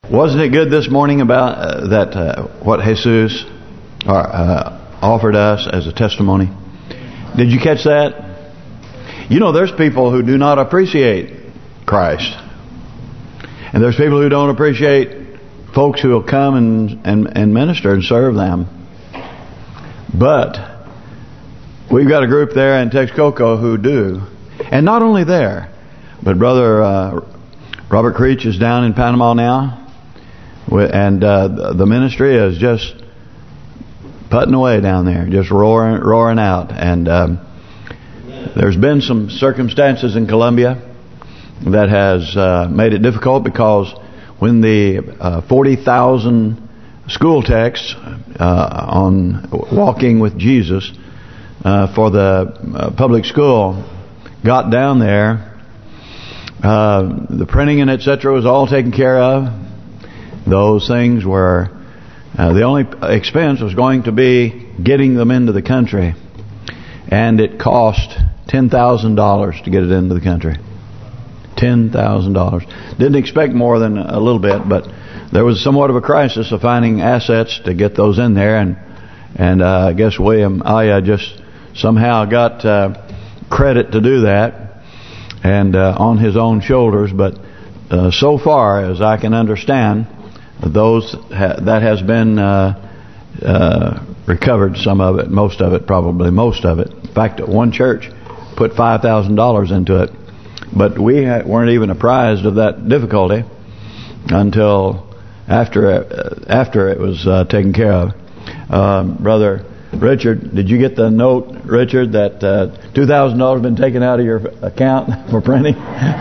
Wasn't it good this morning about what Jesus offered us as a testimony? Did you catch that? You know, there's people who do not appreciate Christ. And there's people who don't appreciate folks who will come and minister and serve them. But we've got a group there in Texcoco who do. And not only there, but Brother Robert Creech is down in Panama now. And the ministry is just putting away down there, just roaring out. And there's been some circumstances in Colombia that has made it difficult, because when the 40,000 school texts on walking with Jesus for the public school got down there, the printing and etc. was all taken care of. Those things were the only expense was going to be getting them into the country, and it cost $10,000 to get it into the country. $10,000. Didn't expect more than a little bit, but there was somewhat of a crisis of finding assets to get those in there, and I guess William Aya just somehow got credit to do that, and on his own shoulders. But so far as I can understand, that has been recovered, some of it, most of it, probably most of it. In fact, one church put $5,000 into it, but we weren't even apprised of that difficulty until after it was taken care of. Brother Richard, did you get the note, Richard, that $2,000 has been taken out of your account for printing?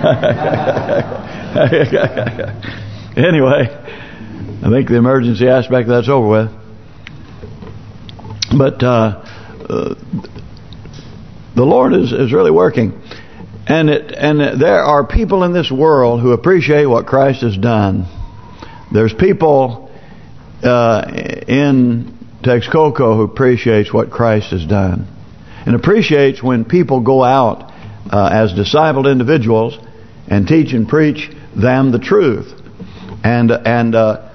Anyway, I think the emergency aspect of that's over with. But the Lord is really working, and there are people in this world who appreciate what Christ has done. There's people in Texcoco who appreciates what Christ has done, and appreciates when people go out as discipled individuals and teach and preach them the truth. And a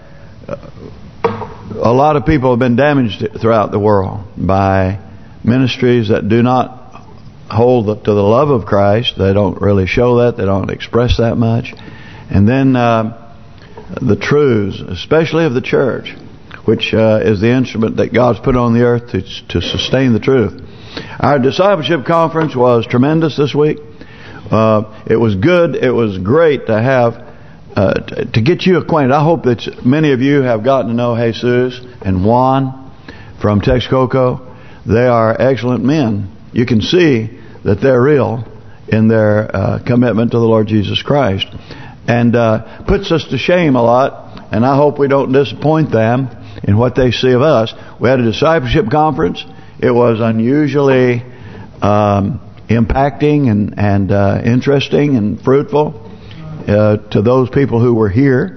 lot of people have been damaged throughout the world by ministries that do not hold to the love of Christ. They don't really show that. They don't express that much. And then the truths, especially of the church, which is the instrument that God's put on the earth to sustain the truth. Our discipleship conference was tremendous this week. It was good. It was great to have to get you acquainted. I hope that many of you have gotten to know Jesus and Juan from Texcoco. They are excellent men. You can see that they're real in their commitment to the Lord Jesus Christ, and puts us to shame a lot. And I hope we don't disappoint them in what they see of us. We had a discipleship conference. It was unusually impacting and interesting and fruitful to those people who were here.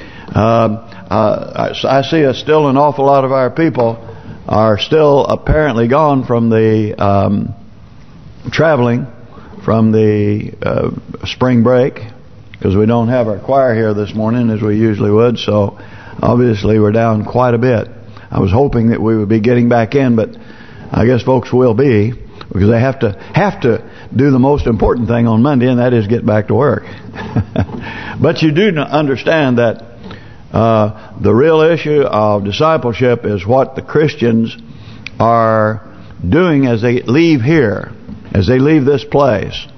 I see still an awful lot of our people are still apparently gone from the traveling from the spring break, because we don't have our choir here this morning as we usually would. So obviously we're down quite a bit. I was hoping that we would be getting back in, but I guess folks will be, because they have to do the most important thing on Monday, and that is get back to work. But you do understand that the real issue of discipleship is what the Christians are doing as they leave here, as they leave this place.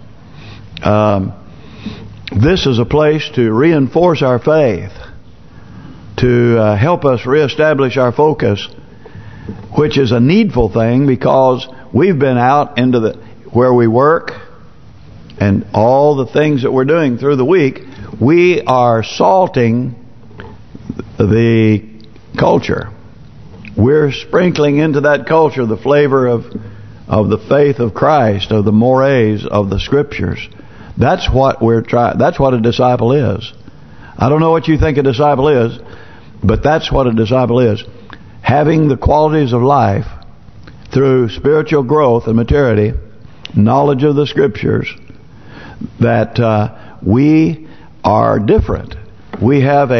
This is a place to reinforce our faith, to help us reestablish our focus, which is a needful thing, because we've been out into where we work and all the things that we're doing through the week. We are salting the culture. We're sprinkling into that culture the flavor of the faith of Christ, of the mores of the Scriptures. That's what we're trying. That's what a disciple is. I don't know what you think a disciple is, but that's what a disciple is. Having the qualities of life through spiritual growth and maturity, knowledge of the Scriptures, that we are different. We have a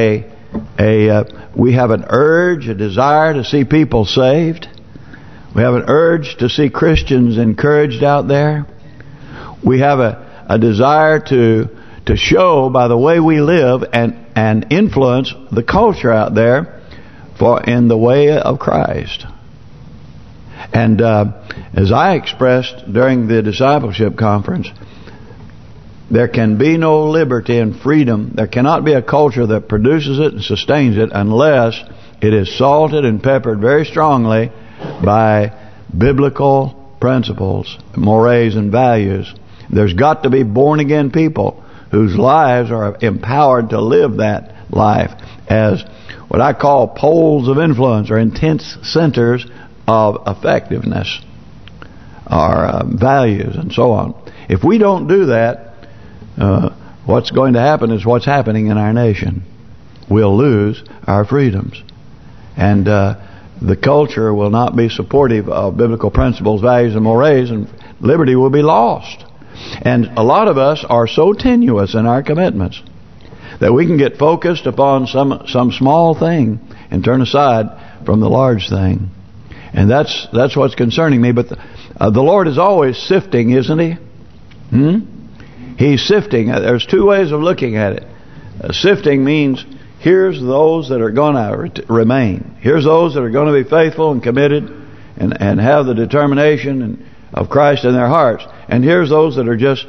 we have an urge, a desire to see people saved. We have an urge to see Christians encouraged out there. We have a desire to show by the way we live and influence the culture out there in the way of Christ. And as I expressed during the discipleship conference, there can be no liberty and freedom. There cannot be a culture that produces it and sustains it unless it is salted and peppered very strongly by biblical principles, mores, and values. There's got to be born-again people whose lives are empowered to live that life as what I call poles of influence or intense centers of effectiveness or values and so on. If we don't do that, what's going to happen is what's happening in our nation. We'll lose our freedoms. And the culture will not be supportive of biblical principles, values, and mores, and liberty will be lost. And a lot of us are so tenuous in our commitments that we can get focused upon some small thing and turn aside from the large thing. And that's what's concerning me. But the Lord is always sifting, isn't He? He's sifting. There's two ways of looking at it. Sifting means here's those that are going to remain. Here's those that are going to be faithful and committed and have the determination of Christ in their hearts. And here's those that are just,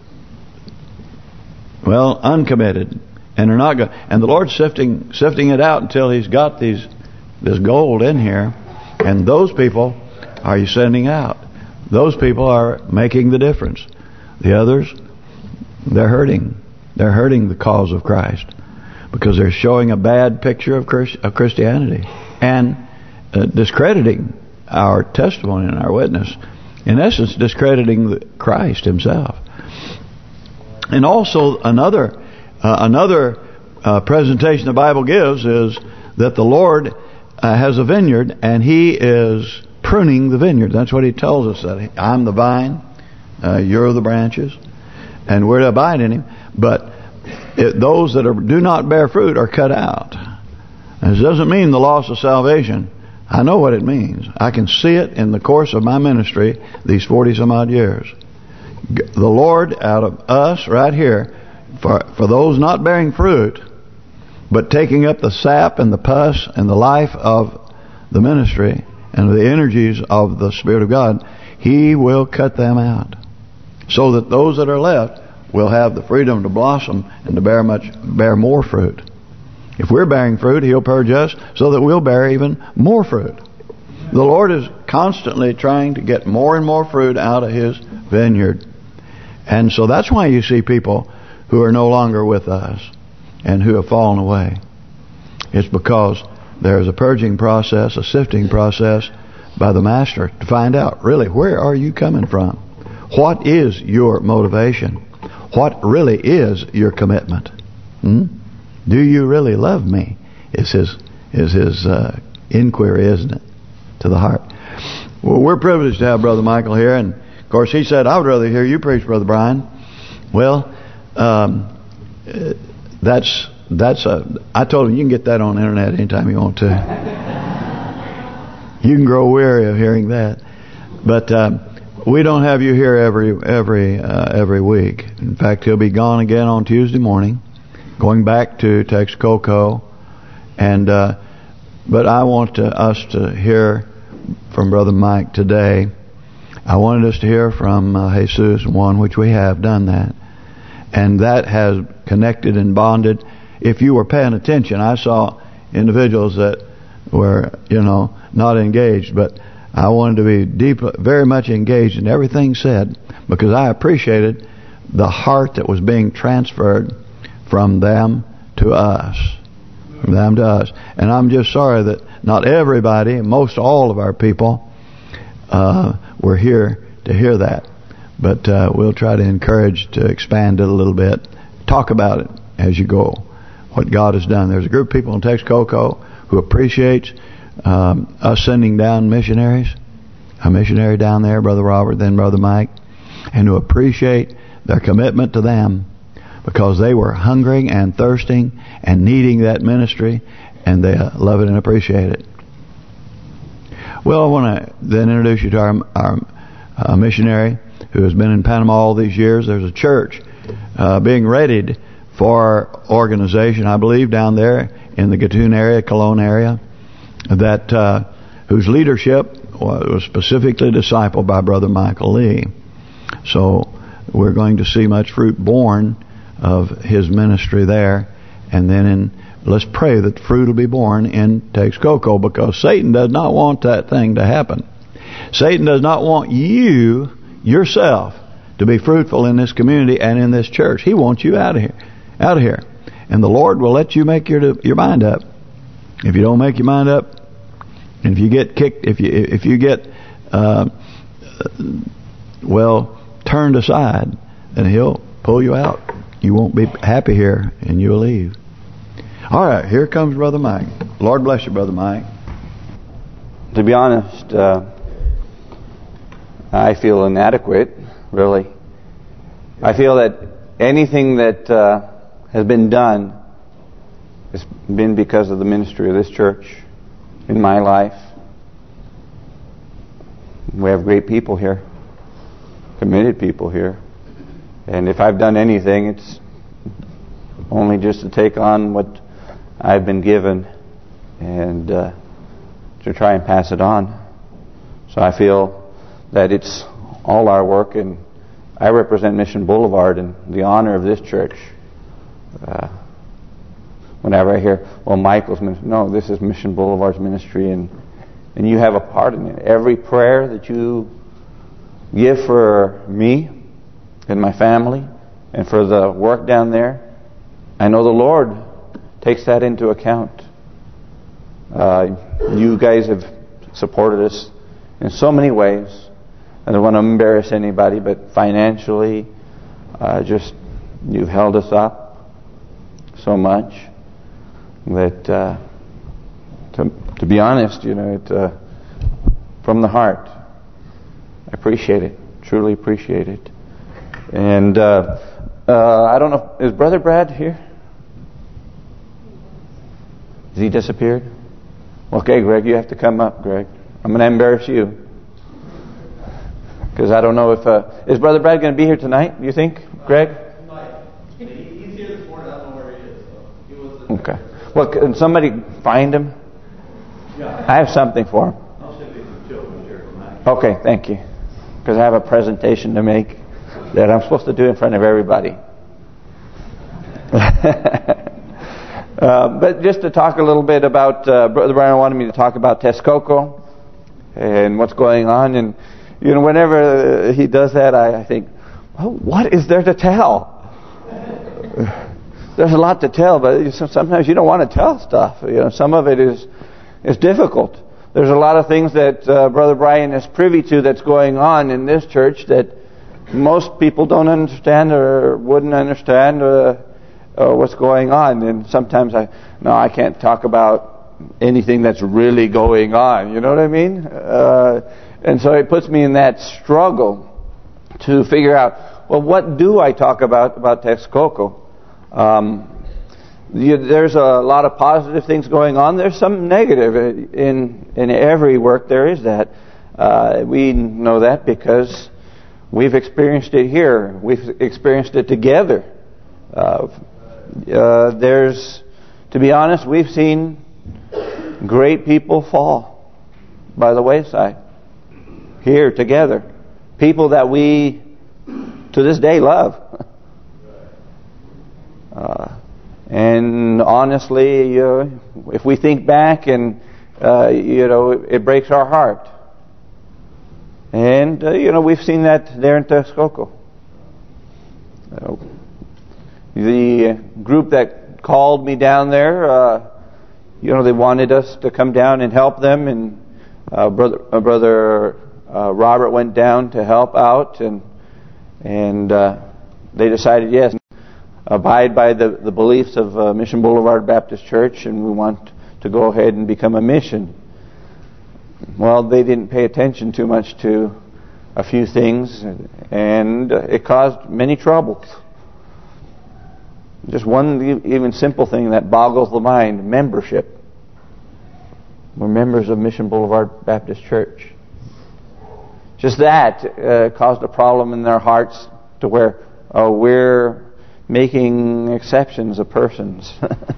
well, uncommitted and are not good. And the Lord's sifting it out until He's got this gold in here. And those people are you sending out. Those people are making the difference. The others, they're hurting. They're hurting the cause of Christ because they're showing a bad picture of Christianity and discrediting our testimony and our witness. In essence, discrediting Christ Himself. And also another presentation the Bible gives is that the Lord has a vineyard and He is pruning the vineyard. That's what He tells us, that I'm the vine, you're the branches, and we're to abide in Him. But those that do not bear fruit are cut out. And it doesn't mean the loss of salvation. I know what it means. I can see it in the course of my ministry these 40-some-odd years. The Lord out of us right here, for those not bearing fruit, but taking up the sap and the pus and the life of the ministry and the energies of the Spirit of God, He will cut them out. So that those that are left will have the freedom to blossom and to bear more fruit. If we're bearing fruit, He'll purge us so that we'll bear even more fruit. The Lord is constantly trying to get more and more fruit out of His vineyard. And so that's why you see people who are no longer with us and who have fallen away. It's because there's a purging process, a sifting process by the Master to find out, really, where are you coming from? What is your motivation? What really is your commitment? Do you really love me? Is his inquiry, isn't it, to the heart? Well, we're privileged to have Brother Michael here, and of course he said, I would rather hear you preach, Brother Brian. Well, I told him you can get that on the internet anytime you want to. You can grow weary of hearing that, but we don't have you here every week. In fact, he'll be gone again on Tuesday morning, going back to Texcoco, and but I want us to hear from Brother Mike today. I wanted us to hear from Jesus, one, which we have done that, and that has connected and bonded. If you were paying attention, I saw individuals that were, not engaged, but I wanted to be very much engaged in everything said, because I appreciated the heart that was being transferred from them to us. From them to us. And I'm just sorry that not everybody, most all of our people, were here to hear that. But we'll try to encourage to expand it a little bit. Talk about it as you go, what God has done. There's a group of people in Texcoco who appreciates us sending down missionaries. A missionary down there, Brother Robert, then Brother Mike, and who appreciate their commitment to them. because they were hungering and thirsting and needing that ministry, and they love it and appreciate it. Well, I want to then introduce you to our missionary who has been in Panama all these years. There's a church being readied for organization, I believe, down there in the Gatun area, Cologne area, that whose leadership was specifically discipled by Brother Michael Lee. So we're going to see much fruit born of his ministry there, and then let's pray that fruit will be born in Texcoco, because Satan does not want that thing to happen. Satan does not want you yourself to be fruitful in this community and in this church. He wants you out of here. And the Lord will let you make your mind up. If you don't make your mind up, and if you get kicked, if you get turned aside, then He'll pull you out. You won't be happy here, and you'll leave. All right, here comes Brother Mike. Lord bless you, Brother Mike. To be honest, I feel inadequate, really. I feel that anything that has been done has been because of the ministry of this church in my life. We have great people here, committed people here. And if I've done anything, it's only just to take on what I've been given and to try and pass it on. So I feel that it's all our work, and I represent Mission Boulevard and the honor of this church. Whenever I hear, well, Michael's ministry, no, this is Mission Boulevard's ministry, and you have a part in it. Every prayer that you give for me and my family and for the work down there, I know the Lord takes that into account. You guys have supported us in so many ways. I don't want to embarrass anybody, but financially, just you've held us up so much that, to be honest, from the heart, I appreciate it, truly appreciate it. And I don't know, is Brother Brad here? Has he disappeared? Okay, Greg, you have to come up, Greg. I'm going to embarrass you. Because I don't know if... is Brother Brad going to be here tonight, do you think, Greg? He's here this morning. I don't know where he is. So he was okay. Well, can somebody find him? Yeah. I have something for him. I'll send you some children's here tonight. Okay, thank you. Because I have a presentation to make that I'm supposed to do in front of everybody. But just to talk a little bit about, Brother Brian wanted me to talk about Texcoco and what's going on. And, whenever he does that, I think, well, what is there to tell? There's a lot to tell, but sometimes you don't want to tell stuff. Some of it is difficult. There's a lot of things that Brother Brian is privy to that's going on in this church that most people don't understand or wouldn't understand what's going on. And sometimes I can't talk about anything that's really going on. You know what I mean? And so it puts me in that struggle to figure out, well, what do I talk about Texcoco? There's a lot of positive things going on. There's some negative in every work. There is that. We know that because we've experienced it here. We've experienced it together. To be honest, we've seen great people fall by the wayside here together. People that we, to this day, love. And honestly, if we think back and, it breaks our heart. And, we've seen that there in Texcoco. The group that called me down there, they wanted us to come down and help them. And Brother Robert went down to help out. And they decided, yes, abide by the beliefs of Mission Boulevard Baptist Church, and we want to go ahead and become a mission. Well, they didn't pay attention too much to a few things, and it caused many troubles. Just one even simple thing that boggles the mind: membership. We're members of Mission Boulevard Baptist Church. Just that caused a problem in their hearts to where we're making exceptions of persons.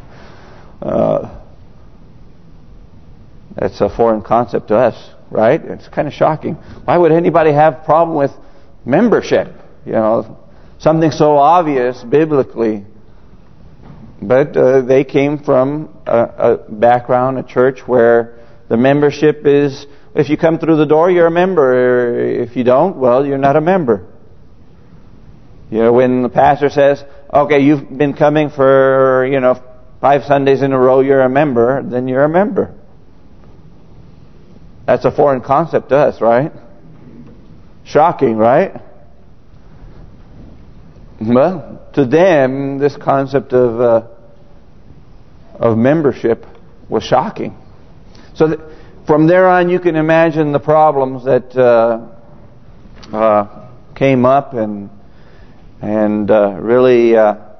That's a foreign concept to us, right? It's kind of shocking. Why would anybody have a problem with membership? Something so obvious biblically. But they came from a background, a church where the membership is, if you come through the door, you're a member. If you don't, well, you're not a member. When the pastor says, okay, you've been coming for, 5 Sundays in a row, you're a member, then you're a member. That's a foreign concept to us, right? Shocking, right? Well, to them, this concept of membership was shocking. So from there on, you can imagine the problems that came up, and really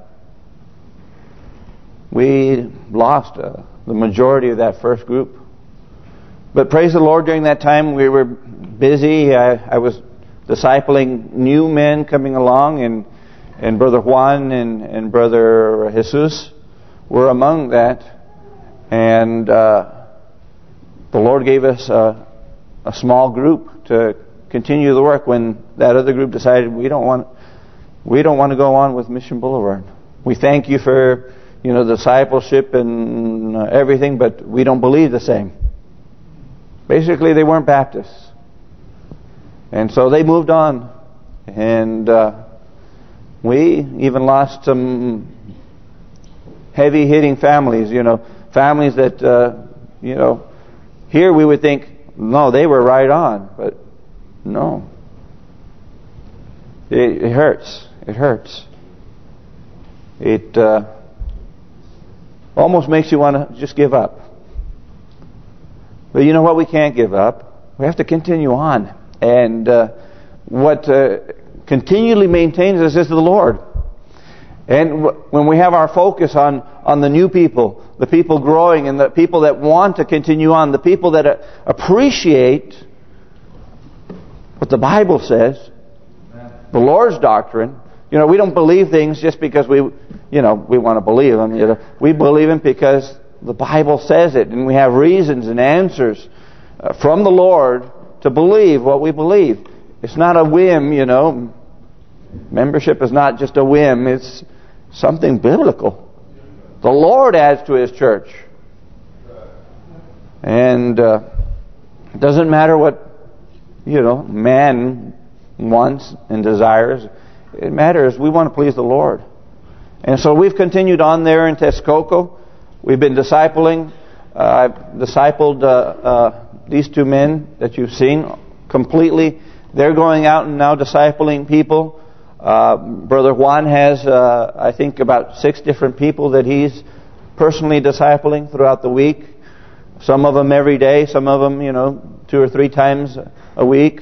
we lost the majority of that first group. But praise the Lord, during that time we were busy. I was discipling new men coming along, and Brother Juan and Brother Jesus were among that. And the Lord gave us a small group to continue the work when that other group decided we don't want to go on with Mission Boulevard. We thank you for discipleship and everything, but we don't believe the same. Basically, they weren't Baptists. And so they moved on. And we even lost some heavy-hitting families, families that, here we would think, no, they were right on. But no. It hurts. It hurts. It almost makes you want to just give up. But you know what? We can't give up. We have to continue on. And what continually maintains us is the Lord. And when we have our focus on the new people, the people growing, and the people that want to continue on, the people that appreciate what the Bible says, the Lord's doctrine. We don't believe things just because we want to believe them. We believe them because the Bible says it, and we have reasons and answers from the Lord to believe what we believe. It's not a whim, Membership is not just a whim. It's something biblical. The Lord adds to His church. And it doesn't matter what, man wants and desires. It matters. We want to please the Lord. And so we've continued on there in Texcoco. We've been discipling. I've discipled these two men that you've seen completely. They're going out and now discipling people. Brother Juan has, I think, about 6 different people that he's personally discipling throughout the week. Some of them every day. Some of them, 2 or 3 times a week.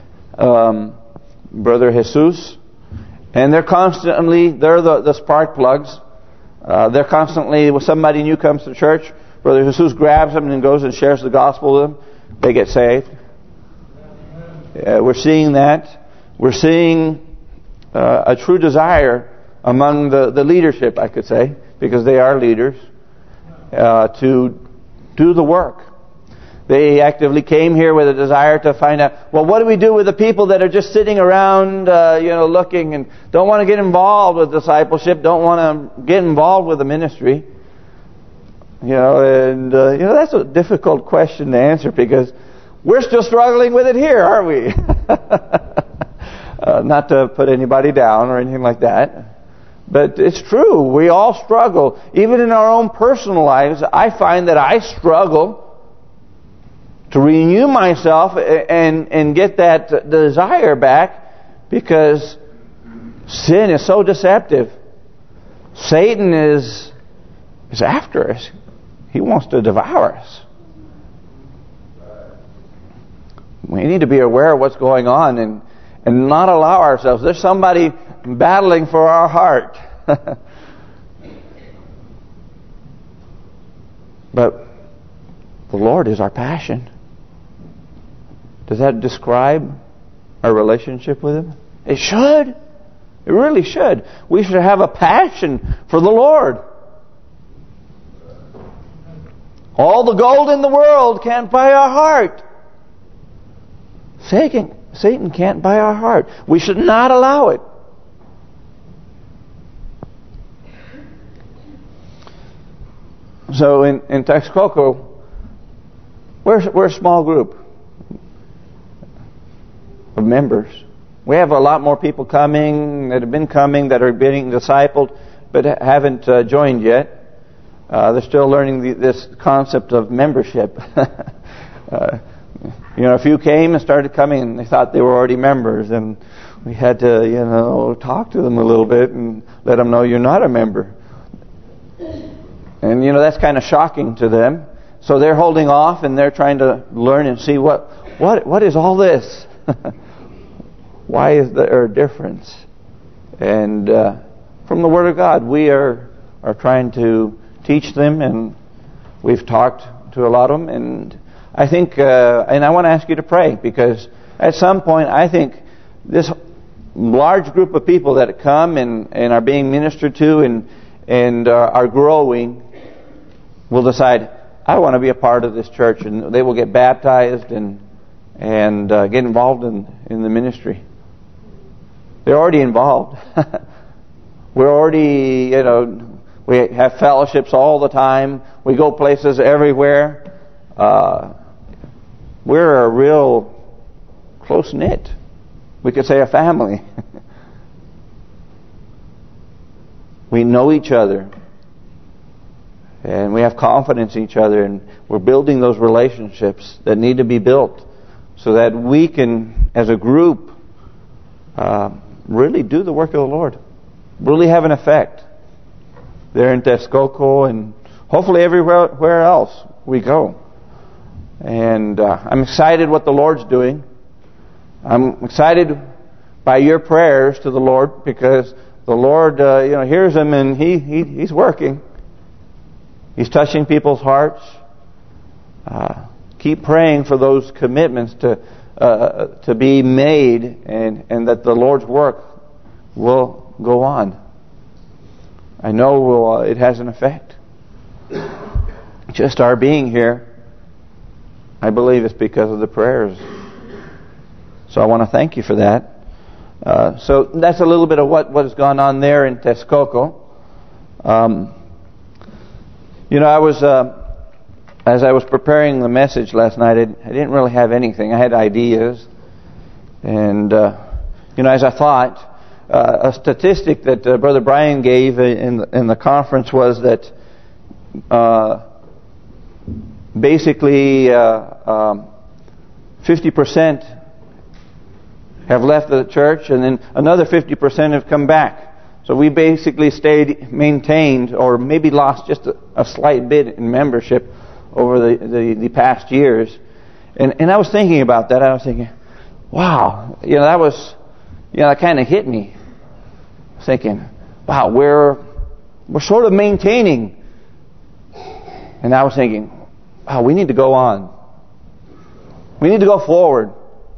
Brother Jesus. And they're the spark plugs. They're constantly, when somebody new comes to church, Brother Jesus grabs them and goes and shares the gospel with them. They get saved. We're seeing that. We're seeing a true desire among the leadership, I could say, because they are leaders, to do the work. They actively came here with a desire to find out, well, what do we do with the people that are just sitting around, looking and don't want to get involved with discipleship, don't want to get involved with the ministry? That's a difficult question to answer because we're still struggling with it here, aren't we? Not to put anybody down or anything like that. But it's true. We all struggle. Even in our own personal lives, I find that I struggle to renew myself and get that desire back because sin is so deceptive. Satan is after us. He wants to devour us. We need to be aware of what's going on and not allow ourselves. There's somebody battling for our heart. But the Lord is our passion. Does that describe our relationship with Him? It should. It really should. We should have a passion for the Lord. All the gold in the world can't buy our heart. Satan can't buy our heart. We should not allow it. So in Texcoco, we're a small group of members. We have a lot more people coming that have been coming, that are being discipled, but haven't joined yet. They're still learning this concept of membership. A few came and started coming, and they thought they were already members, and we had to, talk to them a little bit and let them know you're not a member. And that's kind of shocking to them. So they're holding off, and they're trying to learn and see what is all this. Why is there a difference? And from the Word of God, we are trying to teach them, and we've talked to a lot of them. And I think, and I want to ask you to pray, because at some point, I think this large group of people that come and are being ministered to and are growing will decide, I want to be a part of this church, and they will get baptized and get involved in the ministry. They're already involved. We're already, we have fellowships all the time. We go places everywhere. We're a real close-knit. We could say a family. We know each other. And we have confidence in each other. And we're building those relationships that need to be built so that we can, as a group, really do the work of the Lord. Really have an effect there in Texcoco and hopefully everywhere else we go. And I'm excited what the Lord's doing. I'm excited by your prayers to the Lord, because the Lord, hears them, and He's working. He's touching people's hearts. Keep praying for those commitments to be made, and that the Lord's work will go on. I know it has an effect. Just our being here, I believe it's because of the prayers. So I want to thank you for that. So that's a little bit of what has gone on there in Texcoco. I was as I was preparing the message last night, I didn't really have anything. I had ideas, and as I thought, a statistic that Brother Brian gave in the conference was that basically 50% have left the church, and then another 50% have come back. So we basically maintained, or maybe lost just a slight bit in membership over the past years. And I was thinking about that. I was thinking, wow, that was, that kind of hit me. Thinking, wow, we're sort of maintaining. And I was thinking, wow, we need to go on. We need to go forward.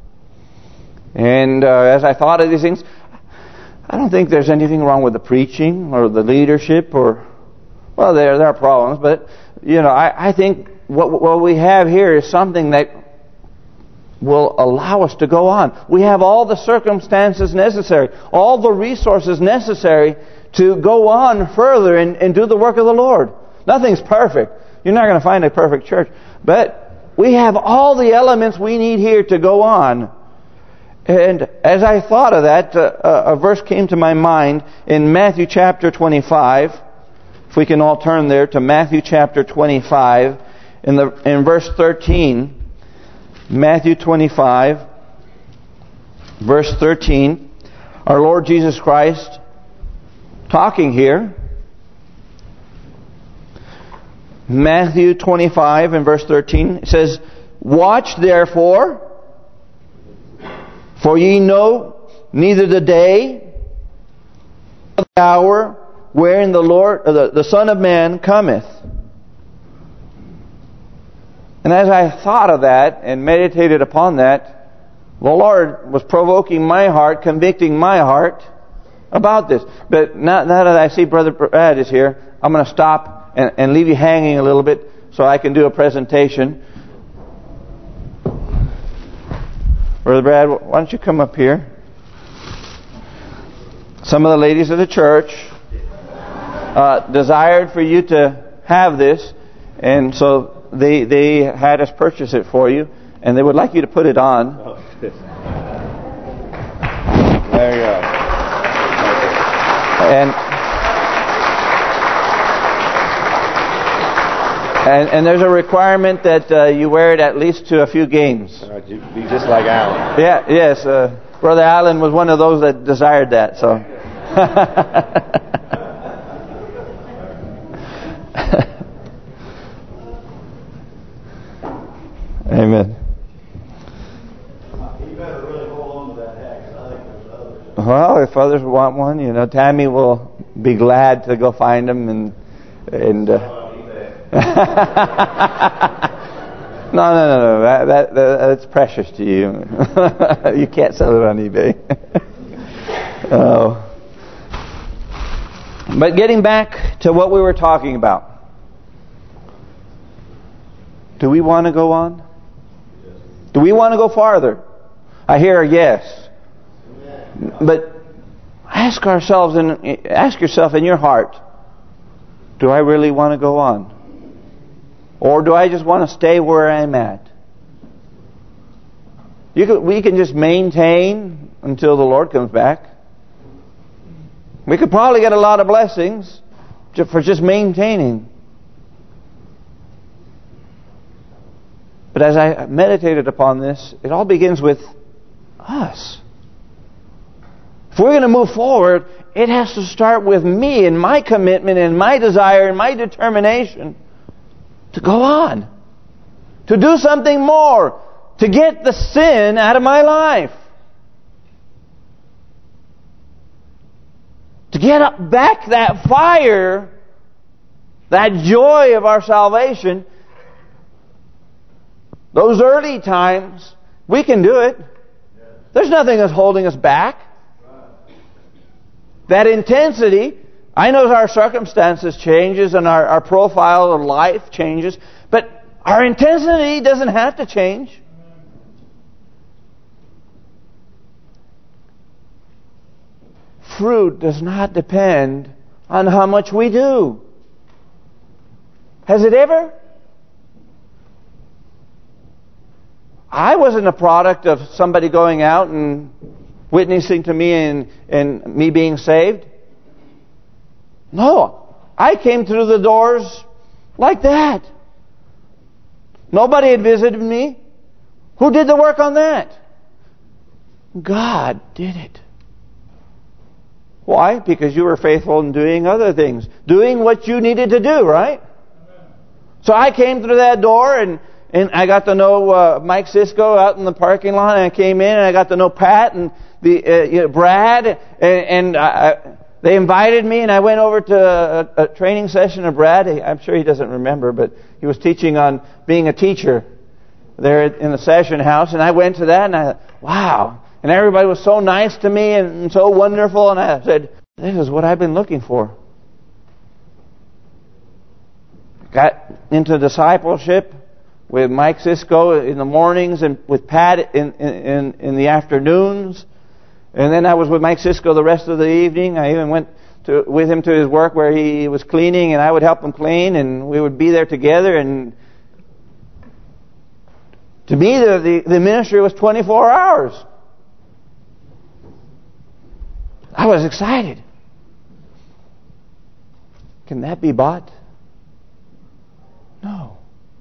And as I thought of these things, I don't think there's anything wrong with the preaching or the leadership, or, well, there are problems, but I think what we have here is something that will allow us to go on. We have all the circumstances necessary, all the resources necessary to go on further and do the work of the Lord. Nothing's perfect. You're not going to find a perfect church, but we have all the elements we need here to go on. And as I thought of that, a verse came to my mind in Matthew chapter 25. If we can all turn there to Matthew chapter 25, in verse 13. Matthew 25, verse 13. Our Lord Jesus Christ talking here. Matthew 25 and verse 13. It says, "Watch therefore, for ye know neither the day nor the hour wherein the Son of Man cometh." And as I thought of that and meditated upon that, the Lord was provoking my heart, convicting my heart about this. But now that I see Brother Brad is here, I'm going to stop and leave you hanging a little bit so I can do a presentation. Brother Brad, why don't you come up here? Some of the ladies of the church desired for you to have this, and so they had us purchase it for you, and they would like you to put it on. There you go. And there's a requirement that you wear it at least to a few games. All right, you be just like Alan. Yeah, yes. Brother Allen was one of those that desired that. So. Amen. You better really hold on to that hat, because I think there's others. Well, if others want one, Tammy will be glad to go find them and. No. That's precious to you. You can't sell it on eBay. Oh. But getting back to what we were talking about. Do we want to go on? Do we want to go farther? I hear a yes. But ask yourself in your heart, do I really want to go on? Or do I just want to stay where I'm at? We can just maintain until the Lord comes back. We could probably get a lot of blessings for just maintaining. But as I meditated upon this, it all begins with us. If we're going to move forward, it has to start with me and my commitment and my desire and my determination to go on. To do something more. To get the sin out of my life. To get back that fire, that joy of our salvation. Those early times, we can do it. There's nothing that's holding us back. That intensity, I know our circumstances changes and our profile of life changes, but our intensity doesn't have to change. Fruit does not depend on how much we do. Has it ever? I wasn't a product of somebody going out and witnessing to me and me being saved. No. I came through the doors like that. Nobody had visited me. Who did the work on that? God did it. Why? Because you were faithful in doing other things. Doing what you needed to do, right? So I came through that door and I got to know Mike Cisco out in the parking lot, and I came in and I got to know Pat and Brad, and they invited me, and I went over to a training session of Brad. I'm sure he doesn't remember, but he was teaching on being a teacher there in the session house, and I went to that, and I thought, wow. And everybody was so nice to me and so wonderful, and I said, this is what I've been looking for. Got into discipleship with Mike Cisco in the mornings and with Pat in the afternoons. And then I was with Mike Cisco the rest of the evening. I even went with him to his work where he was cleaning, and I would help him clean, and we would be there together. And to me, the ministry was 24 hours. I was excited. Can that be bought? No.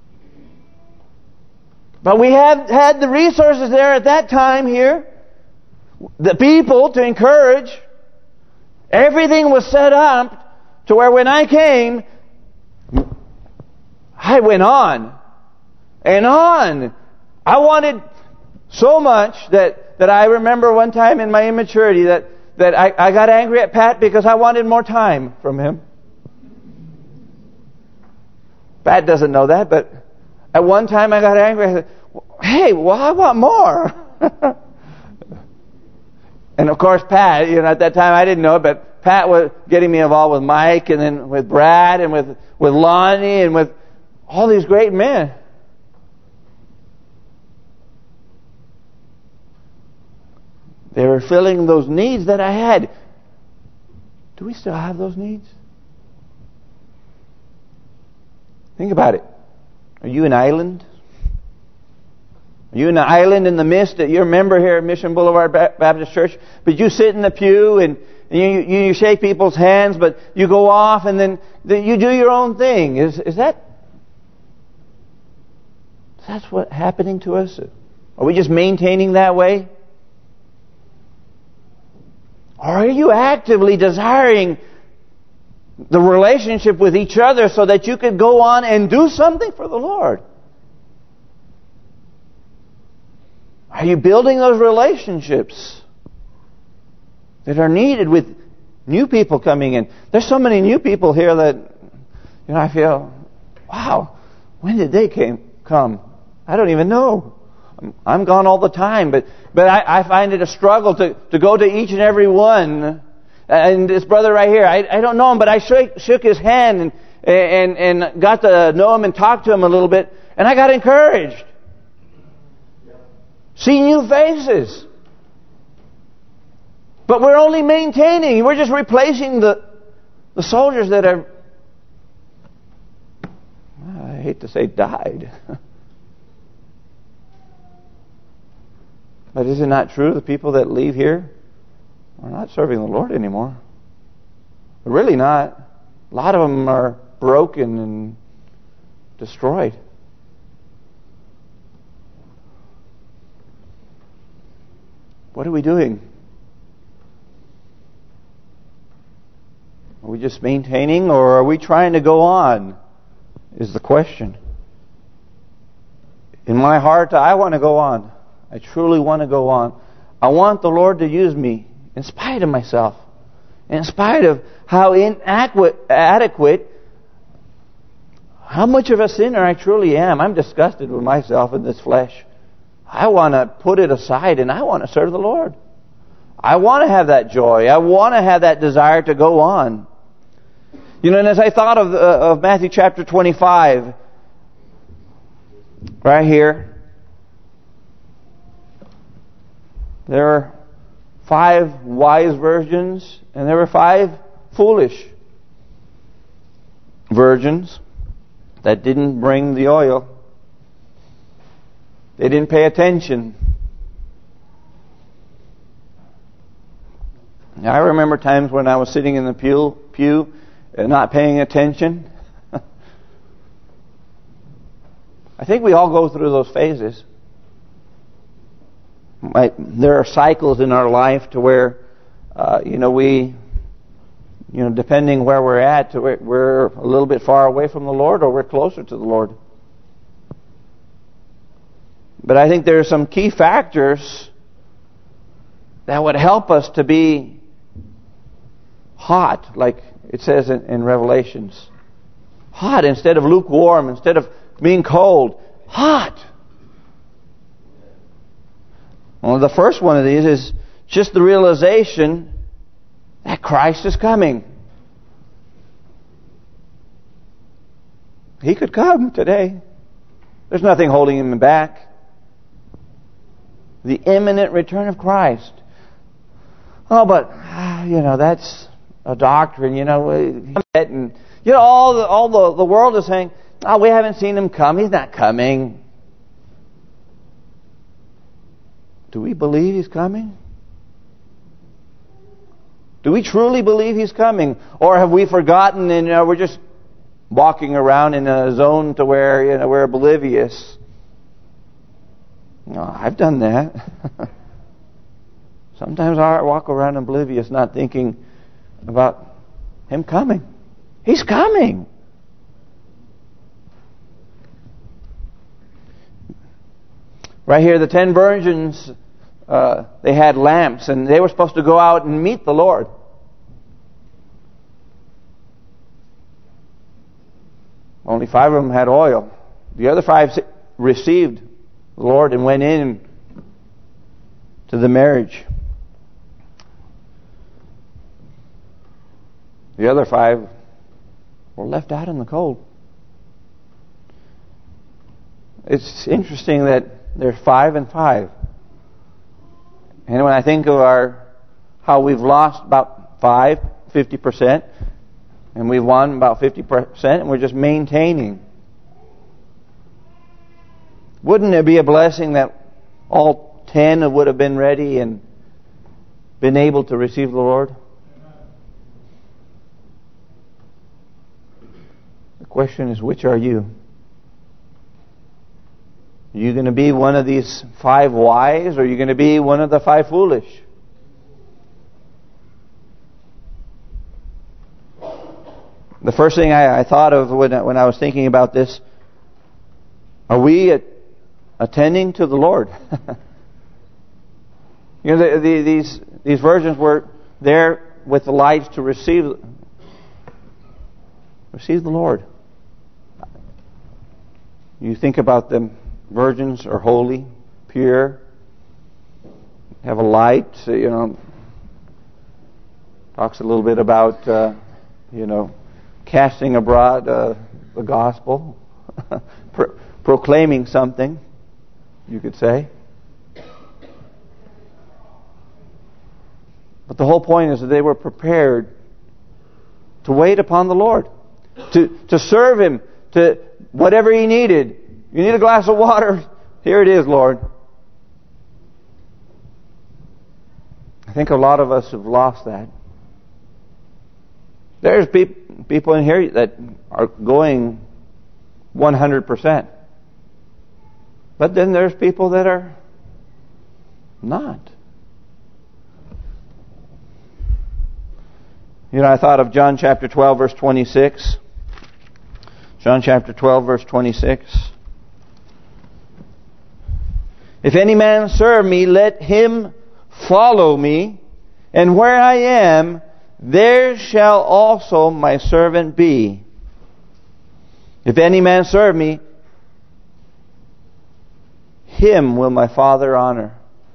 But we had the resources there at that time here. The people to encourage. Everything was set up to where when I came, I went on and on. I wanted so much that I remember one time in my immaturity that I got angry at Pat because I wanted more time from him. Pat doesn't know that, but At one time I got angry. I said, hey, well, I want more. And of course Pat, at that time I didn't know it, but Pat was getting me involved with Mike and then with Brad and with Lonnie and with all these great men. They were filling those needs that I had. Do we still have those needs? Think about it. Are you an island? Are you an island in the midst that you're a member here at Mission Boulevard Baptist Church, but you sit in the pew and you shake people's hands, but you go off and then you do your own thing? Is that's what's happening to us? Are we just maintaining that way? Or are you actively desiring the relationship with each other so that you could go on and do something for the Lord? Are you building those relationships that are needed with new people coming in? There's so many new people here that I feel, wow, when did they come? I don't even know. I'm gone all the time, but I find it a struggle to go to each and every one. And this brother right here, I don't know him, but I shook his hand and got to know him and talk to him a little bit, and I got encouraged. See new faces. But we're only maintaining. We're just replacing the soldiers that are, I hate to say, died. But is it not true the people that leave here are not serving the Lord anymore? They're really not. A lot of them are broken and destroyed. What are we doing? Are we just maintaining, or are we trying to go on? Is the question. In my heart, I want to go on. I truly want to go on. I want the Lord to use me in spite of myself, in spite of how inadequate, how much of a sinner I truly am. I'm disgusted with myself in this flesh. I want to put it aside and I want to serve the Lord. I want to have that joy. I want to have that desire to go on. And as I thought of Matthew chapter 25, right here, there are 5 wise virgins and there were 5 foolish virgins that didn't bring the oil. They didn't pay attention. Now, I remember times when I was sitting in the pew and not paying attention. I think we all go through those phases. There are cycles in our life to where, we, depending where we're at, we're a little bit far away from the Lord or we're closer to the Lord. But I think there are some key factors that would help us to be hot, like it says in Revelations. Hot instead of lukewarm, instead of being cold. Hot. Well, the first one of these is just the realization that Christ is coming. He could come today. There's nothing holding Him back. The imminent return of Christ. Oh, but, that's a doctrine, and, all the world is saying, oh, we haven't seen Him come. He's not coming. Do we believe He's coming? Do we truly believe He's coming? Or have we forgotten and we're just walking around in a zone to where we're oblivious? No, I've done that. Sometimes I walk around oblivious, not thinking about Him coming. He's coming. Right here, the 10 virgins, they had lamps, and they were supposed to go out and meet the Lord. Only 5 of them had oil. The other 5 received the Lord and went in to the marriage. The other 5 were left out in the cold. It's interesting that there's 5 and 5. And when I think of how we've lost about 50%, and we've won about 50%, and we're just maintaining. Wouldn't it be a blessing that all 10 would have been ready and been able to receive the Lord? The question is, which are you? Are you going to be one of these 5 wise, or are you going to be one of the 5 foolish? The first thing I thought of when I was thinking about this, are we attending to the Lord? You know, these virgins were there with the lights to receive the Lord. You think about them. Virgins are holy, pure, have a light. Talks a little bit about casting abroad the gospel, proclaiming something, you could say. But the whole point is that they were prepared to wait upon the Lord, to serve Him, to whatever He needed. You need a glass of water? Here it is, Lord. I think a lot of us have lost that. There's people in here that are going 100%. But then there's people that are not. I thought of John chapter 12, verse 26. John chapter 12, verse 26. If any man serve me, let him follow me, and where I am, there shall also my servant be. If any man serve me, him will my Father honor.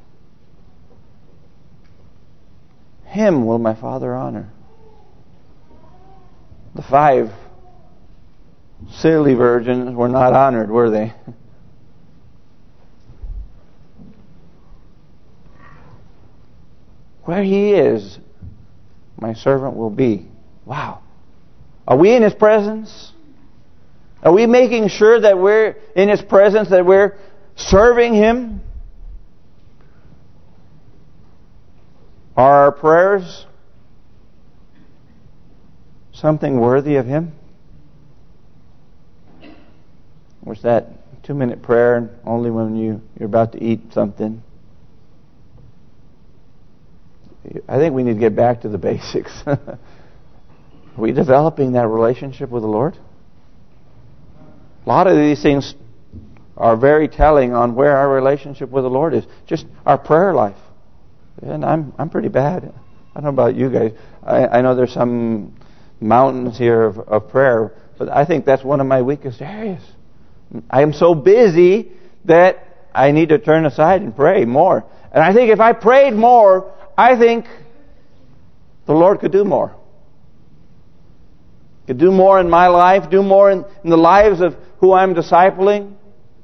Him will my Father honor. The 5 silly virgins were not honored, were they? Where He is, my servant will be. Wow. Are we in His presence? Are we making sure that we're in His presence, that we're serving Him? Are our prayers something worthy of Him? Was that 2-minute prayer only when you're about to eat something? I think we need to get back to the basics. Are we developing that relationship with the Lord? A lot of these things are very telling on where our relationship with the Lord is. Just our prayer life. And I'm pretty bad. I don't know about you guys. I know there's some mountains here of prayer, but I think that's one of my weakest areas. I am so busy that I need to turn aside and pray more. And I think if I prayed more, I think the Lord could do more. Could do more in my life, do more in the lives of who I'm discipling.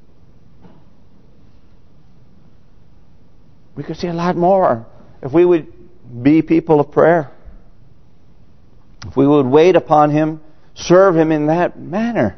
We could see a lot more if we would be people of prayer. If we would wait upon Him, serve Him in that manner.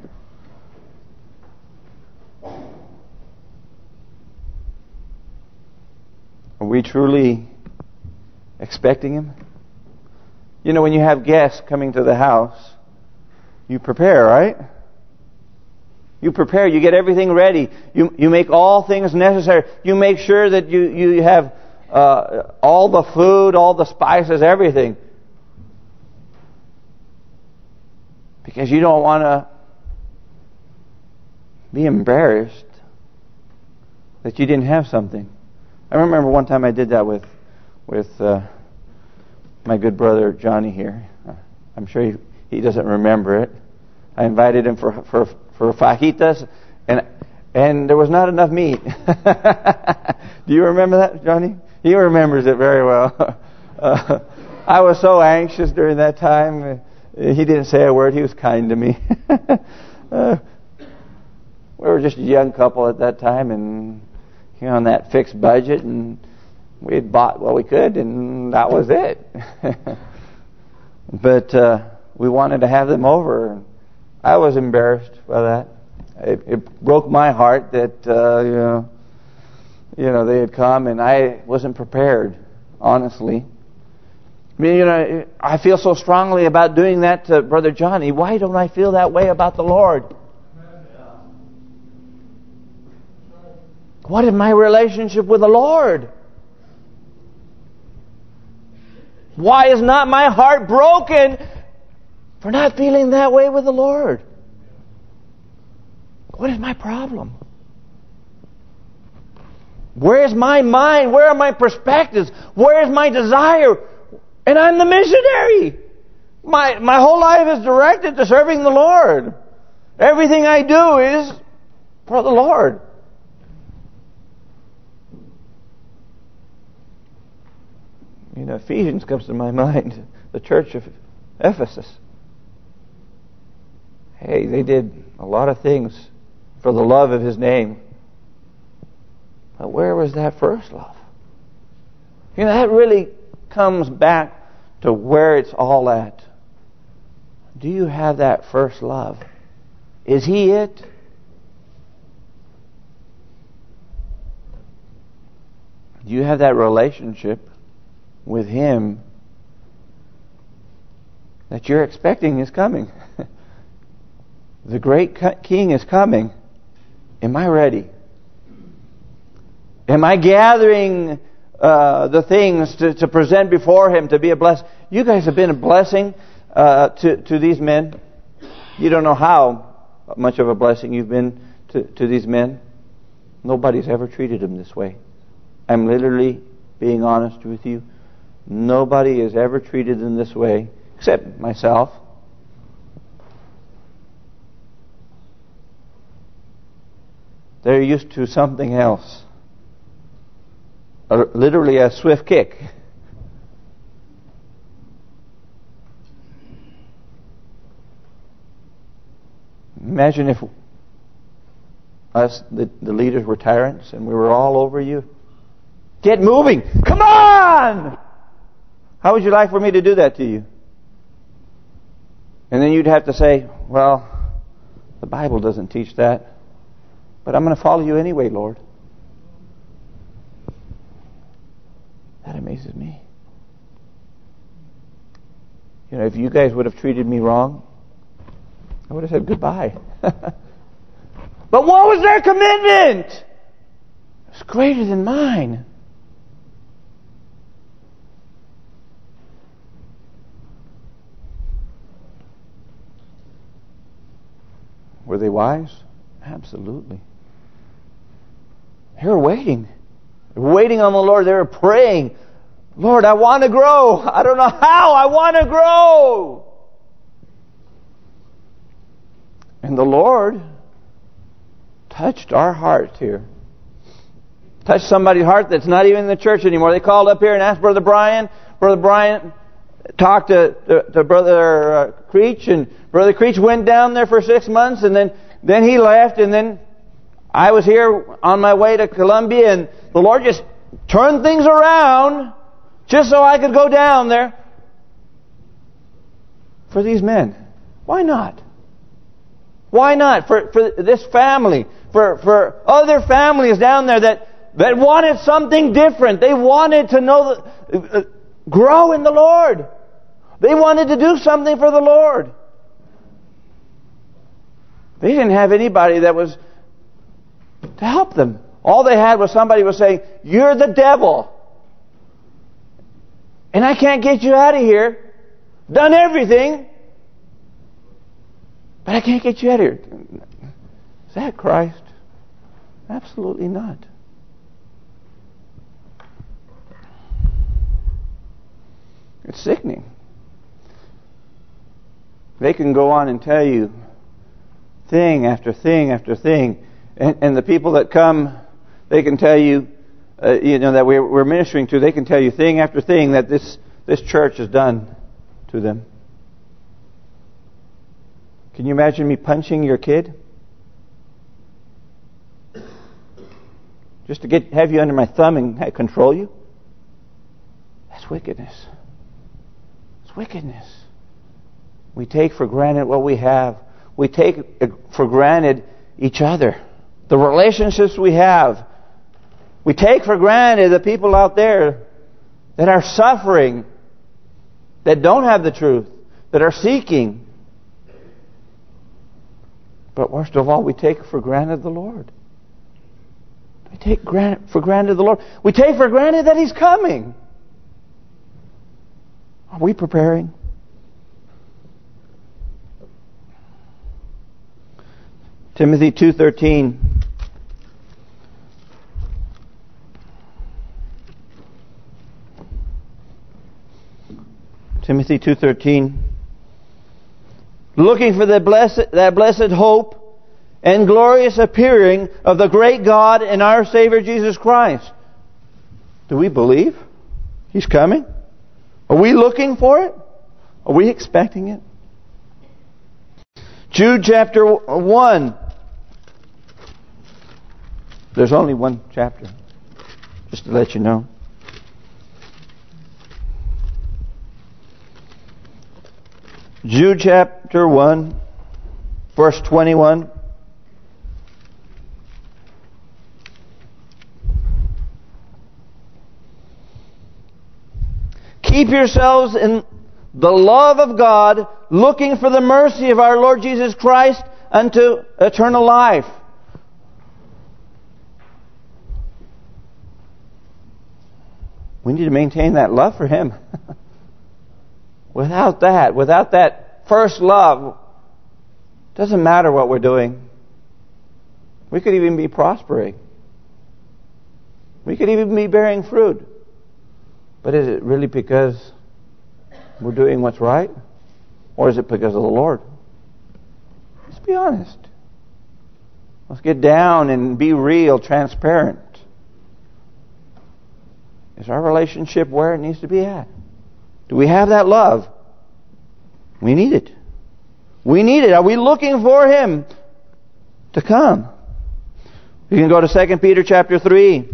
Are we truly expecting Him? When you have guests coming to the house, you prepare, right? You prepare. You get everything ready. You make all things necessary. You make sure that you have all the food, all the spices, everything. Because you don't want to be embarrassed that you didn't have something. I remember one time I did that with my good brother Johnny here. I'm sure he doesn't remember it. I invited him for fajitas, And there was not enough meat. Do you remember that, Johnny? He remembers it very well. I was so anxious during that time. He didn't say a word. He was kind to me. We were just a young couple at that time, and on that fixed budget, and we had bought what we could, and that was it. But we wanted to have them over. I was embarrassed by that. It broke my heart that they had come, and I wasn't prepared, honestly. I mean, I feel so strongly about doing that to Brother Johnny. Why don't I feel that way about the Lord? What is my relationship with the Lord? Why is not my heart broken for not feeling that way with the Lord? What is my problem? Where is my mind? Where are my perspectives? Where is my desire? And I'm the missionary. My whole life is directed to serving the Lord. Everything I do is for the Lord. Ephesians comes to my mind. The church of Ephesus. Hey, they did a lot of things for the love of His name. But where was that first love? That really comes back to where it's all at. Do you have that first love? Is He it? Do you have that relationship with Him that you're expecting is coming? The great King is coming. Am I ready? Am I gathering the things to present before Him to be a blessing? You guys have been a blessing to these men. You don't know how much of a blessing you've been to these men. Nobody's ever treated them this way. I'm literally being honest with you. Nobody has ever treated them this way, except myself. They're used to something else. Literally a swift kick. Imagine if us, the leaders, were tyrants and we were all over you. Get moving! Come on! How would you like for me to do that to you? And then you'd have to say, well, the Bible doesn't teach that. But I'm going to follow you anyway, Lord. That amazes me. If you guys would have treated me wrong, I would have said goodbye. But what was their commitment? It was greater than mine. Were they wise? Absolutely. They were waiting. They were waiting on the Lord. They were praying. Lord, I want to grow. I don't know how. I want to grow. And the Lord touched our heart here. Touched somebody's heart that's not even in the church anymore. They called up here and asked Brother Brian. Brother Brian talked to Brother Creech, and Brother Creech went down there for 6 months, and then he left, and then I was here on my way to Columbia, and the Lord just turned things around just so I could go down there for these men. Why not? Why not? For this family, for other families down there that wanted something different. They wanted to know, grow in the Lord. They wanted to do something for the Lord. They didn't have anybody that was to help them. All they had was somebody was saying, "You're the devil. And I can't get you out of here. Done everything. But I can't get you out of here." Is that Christ? Absolutely not. It's sickening. They can go on and tell you thing after thing after thing. And the people that come, they can tell you, that we're ministering to, they can tell you thing after thing that this church has done to them. Can you imagine me punching your kid? Just to have you under my thumb and control you? That's wickedness. It's wickedness. We take for granted what we have. We take for granted each other. The relationships we have. We take for granted the people out there that are suffering, that don't have the truth, that are seeking. But worst of all, we take for granted the Lord. We take for granted the Lord. We take for granted that He's coming. Are we preparing? Timothy 2:13. Timothy 2:13. Looking for that blessed hope and glorious appearing of the great God and our Savior Jesus Christ. Do we believe He's coming? Are we looking for it? Are we expecting it? Jude chapter 1. There's only one chapter, just to let you know. Jude chapter 1, verse 21. Keep yourselves in the love of God, looking for the mercy of our Lord Jesus Christ unto eternal life. We need to maintain that love for Him. Without that first love, doesn't matter what we're doing. We could even be prospering. We could even be bearing fruit. But is it really because we're doing what's right? Or is it because of the Lord? Let's be honest. Let's get down and be real, transparent. Is our relationship where it needs to be at? Do we have that love? We need it. We need it. Are we looking for Him to come? You can go to 2 Peter chapter 3.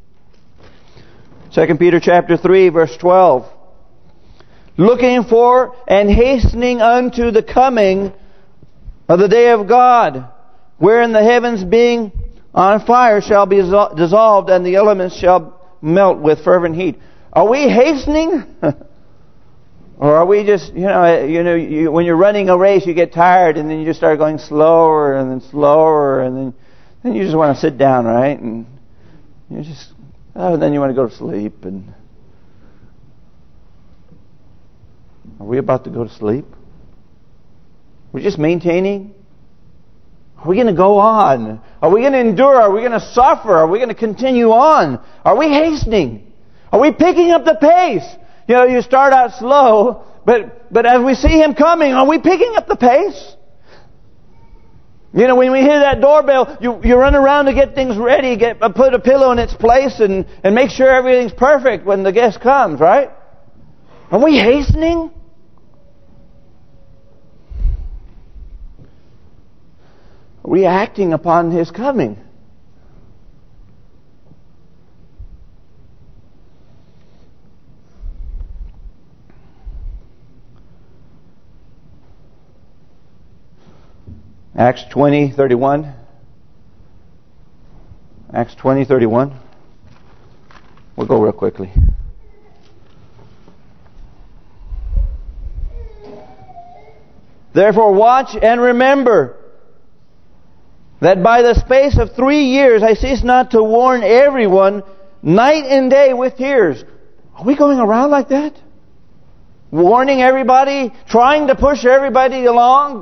2 Peter chapter 3, verse 12. Looking for and hastening unto the coming of the day of God, wherein the heavens being on fire shall be dissolved, and the elements shall melt with fervent heat. Are we hastening? Or are we just, when you're running a race, you get tired, and then you just start going slower, and then you just want to sit down, right? And you just, then you want to go to sleep. And are we about to go to sleep? We're just maintaining. Are we going to go on? Are we going to endure? Are we going to suffer? Are we going to continue on? Are we hastening? Are we picking up the pace? You start out slow, but as we see Him coming, are we picking up the pace? When we hear that doorbell, you run around to get things ready, put a pillow in its place, and make sure everything's perfect when the guest comes, right? Are we hastening? Are we acting upon His coming? Acts 20:31. Acts 20:31. We'll go real quickly. Therefore watch and remember that by the space of 3 years I cease not to warn everyone night and day with tears. Are we going around like that? Warning everybody, trying to push everybody along?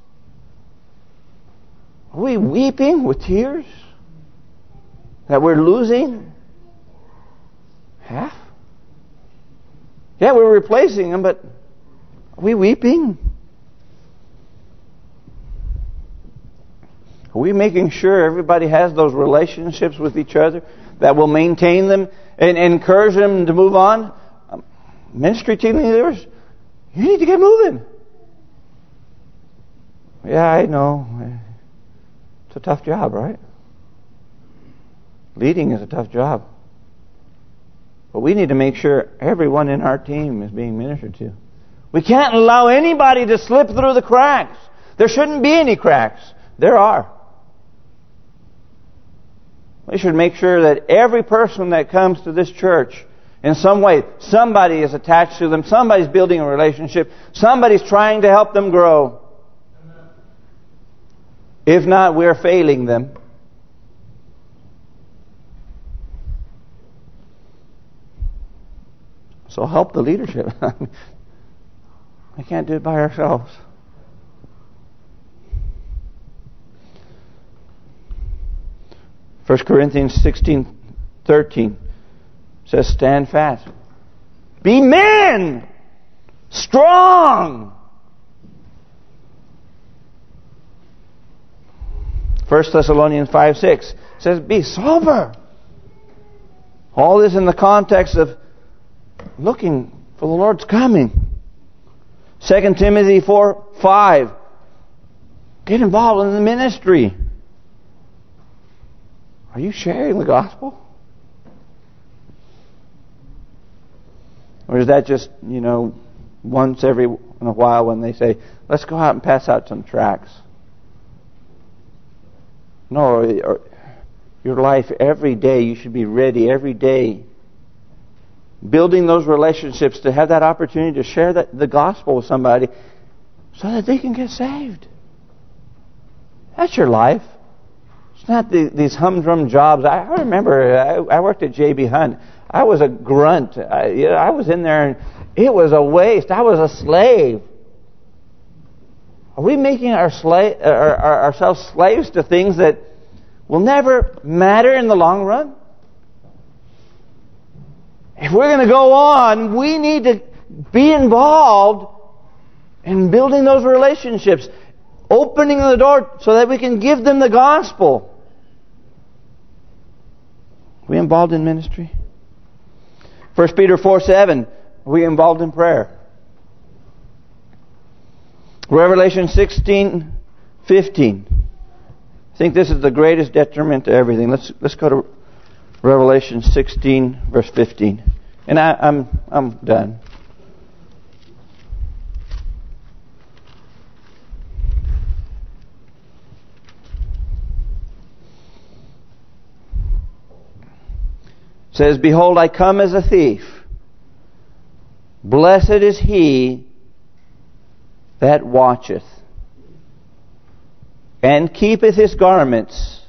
Are we weeping with tears that we're losing half? Yeah, we're replacing them, but are we weeping? Are Are we making sure everybody has those relationships with each other that will maintain them and encourage them to move on? Ministry team leaders, you need to get moving. Yeah, I know. It's a tough job, right? Leading is a tough job. But we need to make sure everyone in our team is being ministered to. We can't allow anybody to slip through the cracks. There shouldn't be any cracks. There are. We should make sure that every person that comes to this church, in some way, somebody is attached to them, somebody's building a relationship, somebody's trying to help them grow. If not, we're failing them. So help the leadership. We can't do it by ourselves. First Corinthians 16:13 says, stand fast. Be men! Strong! 1 Thessalonians 5:6 says, be sober. All this in the context of looking for the Lord's coming. 2 Timothy 4:5. Get involved in the ministry. Are you sharing the gospel? Or is that just, once every in a while when they say, let's go out and pass out some tracts? No, your life every day, you should be ready every day. Building those relationships to have that opportunity to share the gospel with somebody so that they can get saved. That's your life. It's not these humdrum jobs. I remember I worked at J.B. Hunt. I was a grunt. I was in there and it was a waste. I was a slave. Are we making ourselves slaves to things that will never matter in the long run? If we're going to go on, we need to be involved in building those relationships, opening the door so that we can give them the gospel. Are we involved in ministry? 1 Peter 4:7. Are we involved in prayer? Revelation 16:15. I think this is the greatest detriment to everything. Let's go to Revelation 16, verse 15. And I'm done. It says, behold, I come as a thief. Blessed is he that watcheth, and keepeth his garments,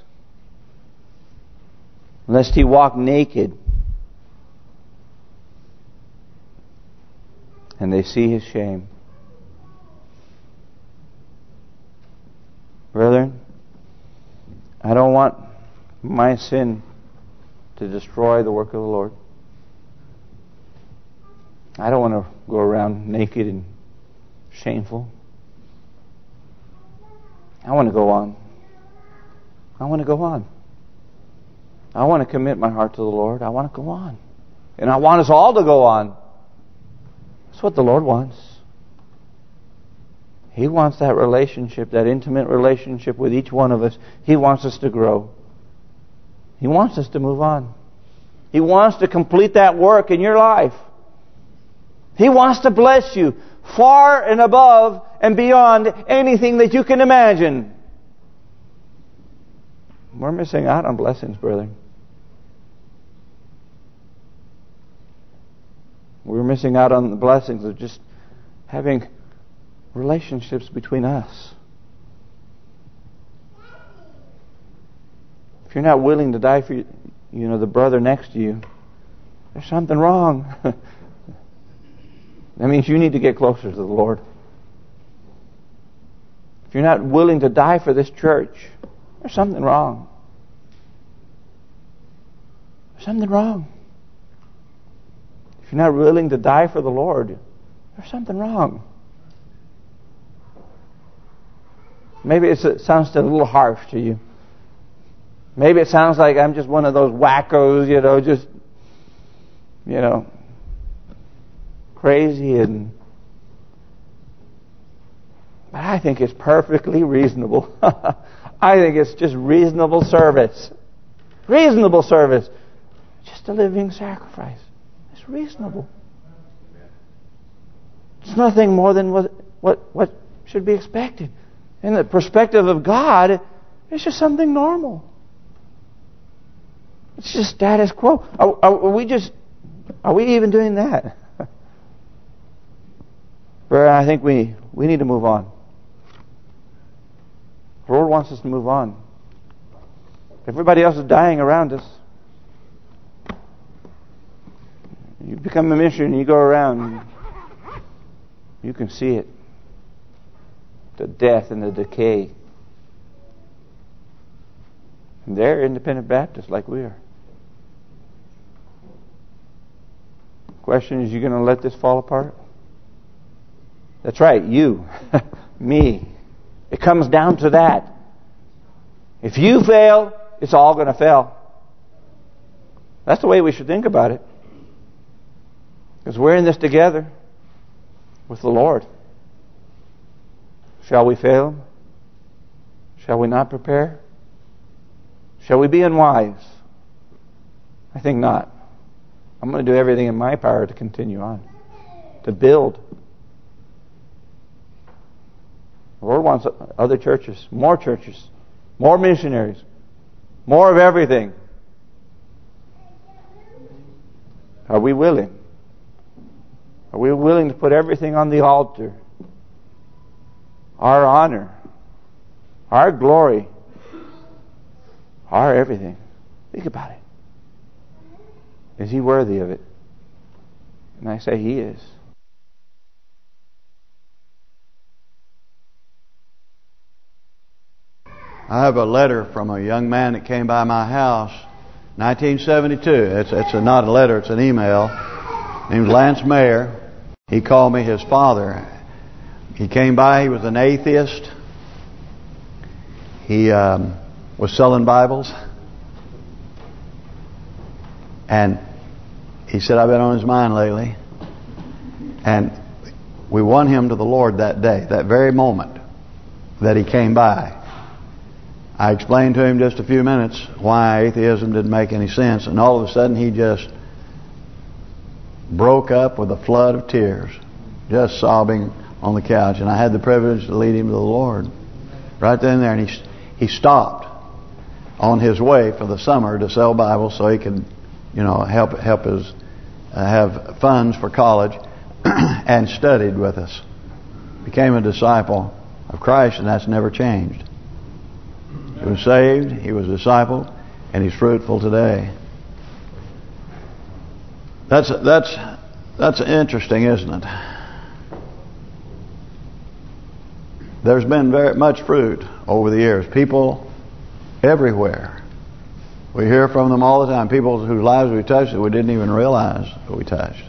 lest he walk naked, and they see his shame. Brethren, I don't want my sin to destroy the work of the Lord. I don't want to go around naked and shameful. I want to go on. I want to go on. I want to commit my heart to the Lord. I want to go on. And I want us all to go on. That's what the Lord wants. He wants that relationship, that intimate relationship with each one of us. He wants us to grow. He wants us to move on. He wants to complete that work in your life. He wants to bless you far and above and beyond anything that you can imagine. We're missing out on blessings, brethren. We're missing out on the blessings of just having relationships between us. If you're not willing to die for the brother next to you, there's something wrong. That means you need to get closer to the Lord. If you're not willing to die for this church, there's something wrong. There's something wrong. If you're not willing to die for the Lord, there's something wrong. Maybe it sounds a little harsh to you. Maybe it sounds like I'm just one of those wackos, crazy but I think it's perfectly reasonable. I think it's just reasonable service. Reasonable service. Just a living sacrifice. It's reasonable. It's nothing more than what should be expected. In the perspective of God, it's just something normal. It's just status quo. Are we even doing that? But I think we need to move on. The Lord wants us to move on. Everybody else is dying around us. You become a missionary, you go around, you can see it. The death and the decay. And they're independent Baptists like we are. The question is, you going to let this fall apart? That's right, you, me. It comes down to that. If you fail, it's all going to fail. That's the way we should think about it. Because we're in this together with the Lord. Shall we fail? Shall we not prepare? Shall we be unwise? I think not. I'm going to do everything in my power to continue on, to build. The Lord wants other churches, more missionaries, more of everything. Are we willing? Are we willing to put everything on the altar? Our honor, our glory, our everything. Think about it. Is He worthy of it? And I say He is. I have a letter from a young man that came by my house, 1972. It's not a letter, it's an email. Named Lance Mayer. He called me his father. He came by, he was an atheist. He was selling Bibles. And he said, I've been on his mind lately. And we won him to the Lord that day, that very moment that he came by. I explained to him just a few minutes why atheism didn't make any sense. And all of a sudden he just broke up with a flood of tears, just sobbing on the couch. And I had the privilege to lead him to the Lord right then and there. And he stopped on his way for the summer to sell Bibles so he could, help his have funds for college, and studied with us. Became a disciple of Christ, and that's never changed. He was saved, he was discipled, and he's fruitful today. That's interesting, isn't it? There's been very much fruit over the years. People everywhere. We hear from them all the time. People whose lives we touched that we didn't even realize that we touched.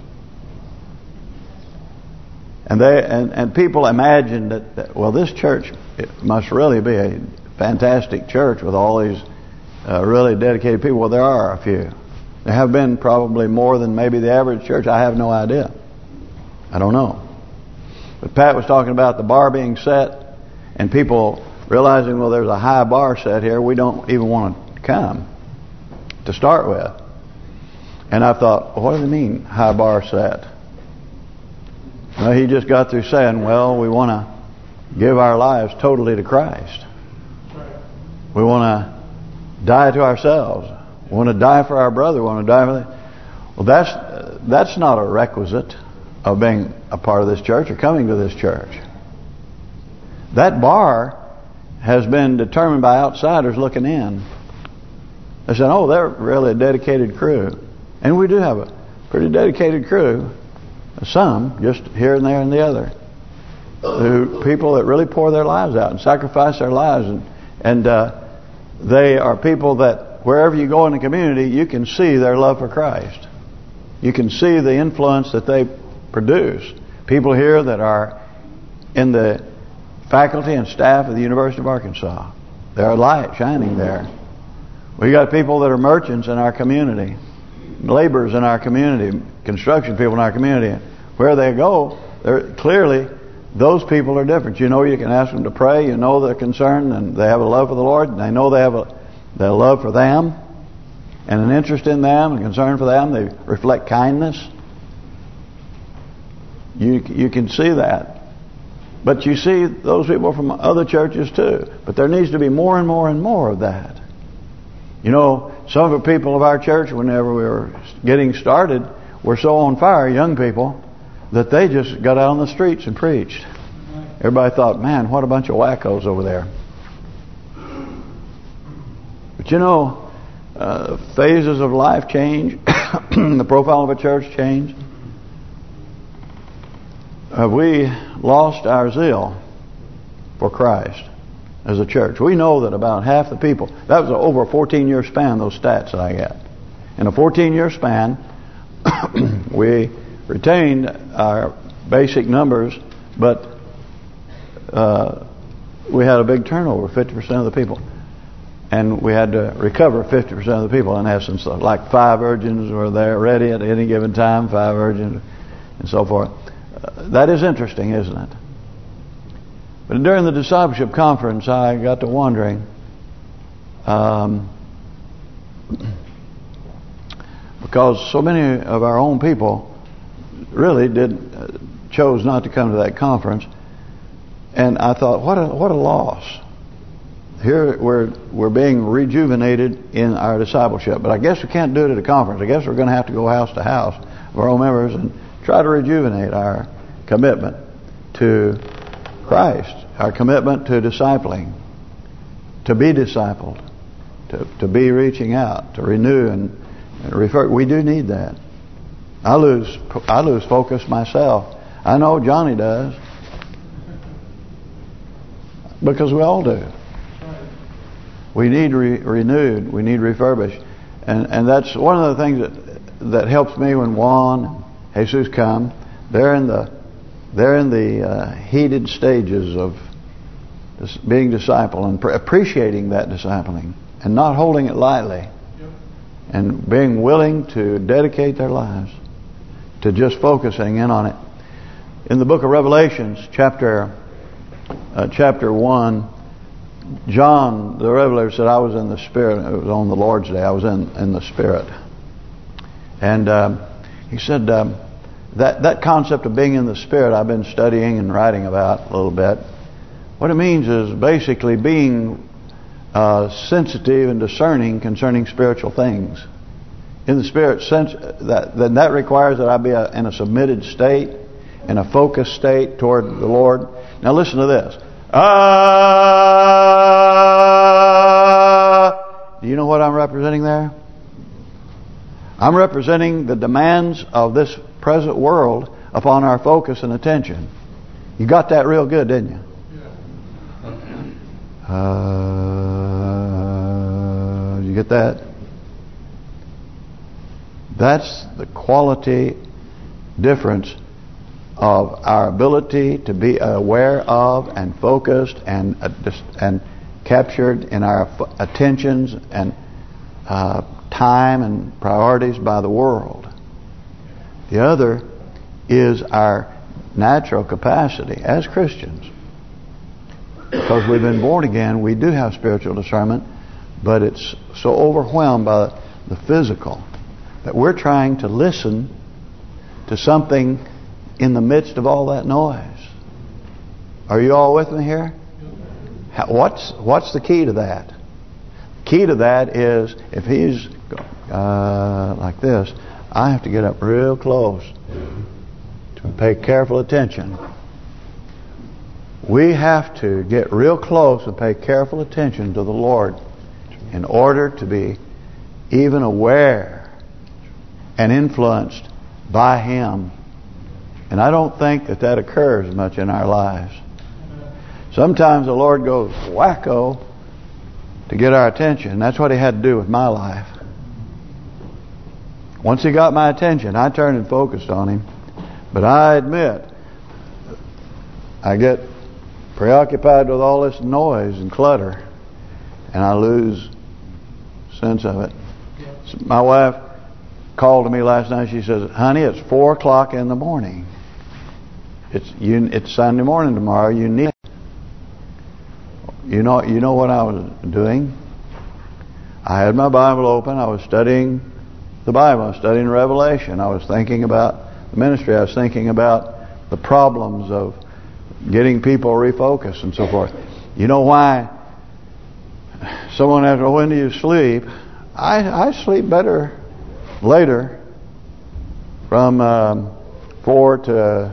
And people imagine that this church, it must really be a fantastic church with all these really dedicated people. Well, there are a few. There have been probably more than maybe the average church. I have no idea. I don't know. But Pat was talking about the bar being set and people realizing, well, there's a high bar set here. We don't even want to come to start with. And I thought, well, what do they mean, high bar set? Well, he just got through saying, well, we want to give our lives totally to Christ. We want to die to ourselves. We want to die for our brother. We want to die for them. Well, that's not a requisite of being a part of this church or coming to this church. That bar has been determined by outsiders looking in. They said, oh, they're really a dedicated crew. And we do have a pretty dedicated crew. Some, just here and there and the other. People that really pour their lives out and sacrifice their lives. And they are people that wherever you go in the community, you can see their love for Christ. You can see the influence that they produce. People here that are in the faculty and staff of the University of Arkansas. They're a light shining there. We got people that are merchants in our community, laborers in our community, construction people in our community. Where they go, they're clearly those people are different. You know, you can ask them to pray. You know they're concerned and they have a love for the Lord. And they know they have a love for them and an interest in them and concern for them. They reflect kindness. You can see that. But you see those people from other churches too. But there needs to be more and more and more of that. You know, some of the people of our church, whenever we were getting started, were so on fire, young people, that they just got out on the streets and preached. Everybody thought, man, what a bunch of wackos over there. But you know, phases of life change. The profile of a church change. We lost our zeal for Christ as a church. We know that about half the people, that was over a 14-year span, those stats that I got. In a 14-year span, we retained our basic numbers, but we had a big turnover, 50% of the people. And we had to recover 50% of the people, in essence. Like 5 virgins were there ready at any given time, 5 virgins, and so forth. That is interesting, isn't it? But during the discipleship conference, I got to wondering, because so many of our own people really chose not to come to that conference, and I thought, what a loss. Here we're being rejuvenated in our discipleship, but I guess we can't do it at a conference. I guess we're going to have to go house to house of our own members and try to rejuvenate our commitment to Christ, our commitment to discipling, to be discipled, to be reaching out, to renew and refer. We do need that. I lose focus myself. I know Johnny does, because we all do. We need renewed. We need refurbished, and that's one of the things that helps me when Juan and Jesus come. They're in the heated stages of being disciple and appreciating that discipling and not holding it lightly, and being willing to dedicate their lives to just focusing in on it. In the book of Revelations, chapter 1. John, the Revelator, said, I was in the Spirit. It was on the Lord's Day. I was in the Spirit. And he said, that concept of being in the Spirit, I've been studying and writing about a little bit. What it means is basically being sensitive and discerning concerning spiritual things. In the Spirit, then that requires that I be in a submitted state, in a focused state toward the Lord. Now listen to this. Do you know what I'm representing there? I'm representing the demands of this present world upon our focus and attention. You got that real good, didn't you? You get that? That's the quality difference of our ability to be aware of and focused and captured in our attentions and time and priorities by the world. The other is our natural capacity as Christians. Because we've been born again, we do have spiritual discernment, but it's so overwhelmed by the physical that we're trying to listen to something in the midst of all that noise. Are you all with me here? What's the key to that? The key to that is, if he's like this, I have to get up real close to pay careful attention. We have to get real close and pay careful attention to the Lord in order to be even aware and influenced by Him. And I don't think that occurs much in our lives. Sometimes the Lord goes wacko to get our attention. That's what He had to do with my life. Once He got my attention, I turned and focused on Him. But I admit, I get preoccupied with all this noise and clutter, and I lose sense of it. So my wife called to me last night. She says, "Honey, it's 4 o'clock in the morning. It's Sunday morning tomorrow. You need." You know what I was doing? I had my Bible open. I was studying the Bible. I was studying Revelation. I was thinking about the ministry. I was thinking about the problems of getting people refocused and so forth. You know why? Someone asked, "Well, when do you sleep?" I sleep better later, from 4 to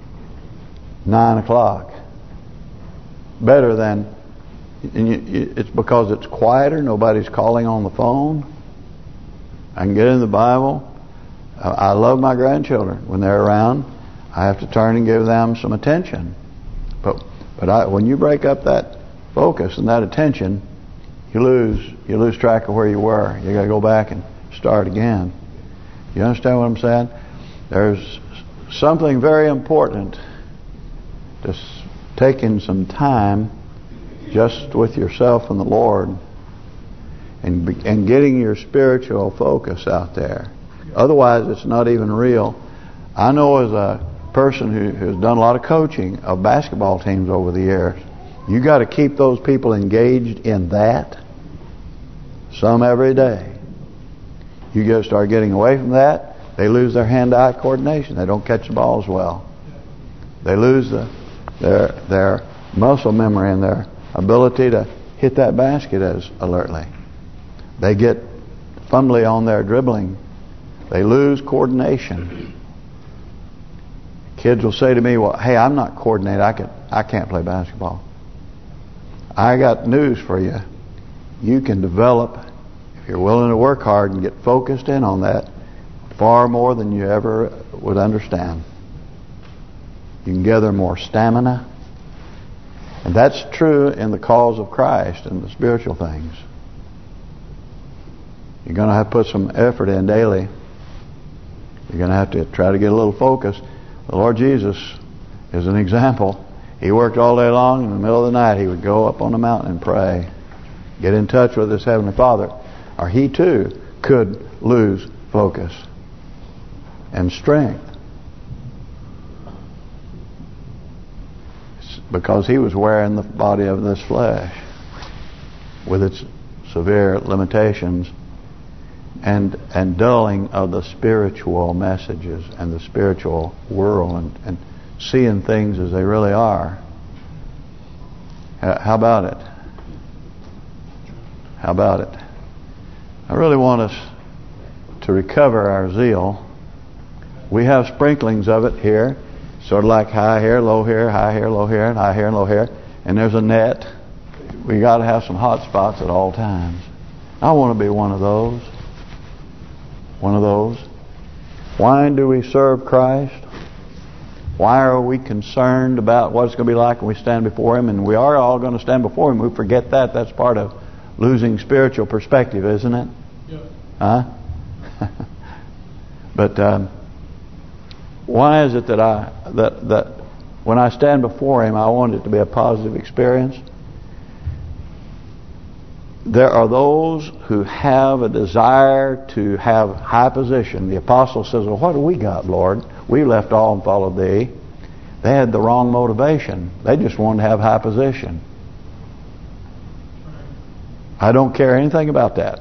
9 o'clock. Better than, it's because it's quieter. Nobody's calling on the phone. I can get in the Bible. I love my grandchildren. When they're around, I have to turn and give them some attention. But when you break up that focus and that attention, you lose track of where you were. You got to go back and start again. You understand what I'm saying? There's something very important to taking some time just with yourself and the Lord, and getting your spiritual focus out there. Otherwise, it's not even real. I know as a person who has done a lot of coaching of basketball teams over the years, you got to keep those people engaged in that some every day. You got to start getting away from that, they lose their hand-eye coordination. They don't catch the balls well. They lose their muscle memory and their ability to hit that basket as alertly. They get fumbly on their dribbling. They lose coordination. Kids will say to me, "Well, hey, I'm not coordinated. I can't play basketball." I got news for you. You can develop, if you're willing to work hard and get focused in on that, far more than you ever would understand. You can gather more stamina. And that's true in the cause of Christ and the spiritual things. You're going to have to put some effort in daily. You're going to have to try to get a little focus. The Lord Jesus is an example. He worked all day long. In the middle of the night, He would go up on the mountain and pray. Get in touch with His Heavenly Father. Or He too could lose focus and strength. Because He was wearing the body of this flesh with its severe limitations and dulling of the spiritual messages and the spiritual world and seeing things as they really are. How about it? How about it? I really want us to recover our zeal. We have sprinklings of it here, sort of like high here, low here, high here, low here, and high here and low here. And there's a net. We got to have some hot spots at all times. I want to be one of those. One of those. Why do we serve Christ? Why are we concerned about what it's going to be like when we stand before Him? And we are all going to stand before Him. We forget that. That's part of losing spiritual perspective, isn't it? Yeah. Huh? But why is it that when I stand before Him, I want it to be a positive experience? There are those who have a desire to have high position. The apostle says, "Well, what do we got, Lord? We left all and followed Thee." They had the wrong motivation. They just wanted to have high position. I don't care anything about that.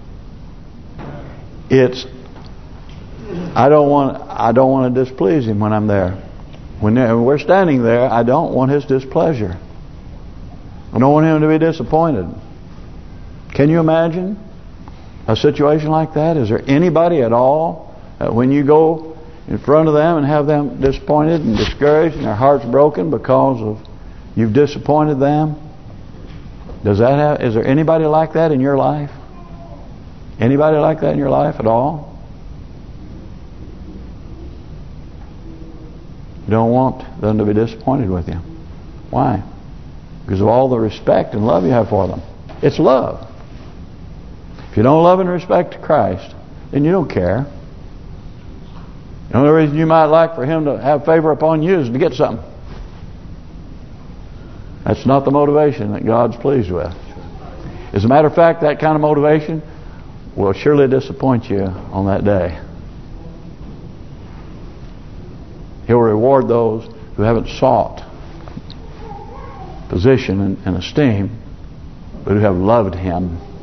I don't want to displease Him when I'm there. When we're standing there, I don't want His displeasure. I don't want Him to be disappointed. Can you imagine a situation like that? Is there anybody at all when you go in front of them and have them disappointed and discouraged and their hearts broken because of you've disappointed them? Is there anybody like that in your life? Anybody like that in your life at all? You don't want them to be disappointed with you. Why? Because of all the respect and love you have for them. It's love. If you don't love and respect Christ, then you don't care. The only reason you might like for Him to have favor upon you is to get something. That's not the motivation that God's pleased with. As a matter of fact, that kind of motivation will surely disappoint you on that day. He'll reward those who haven't sought position and esteem, but who have loved Him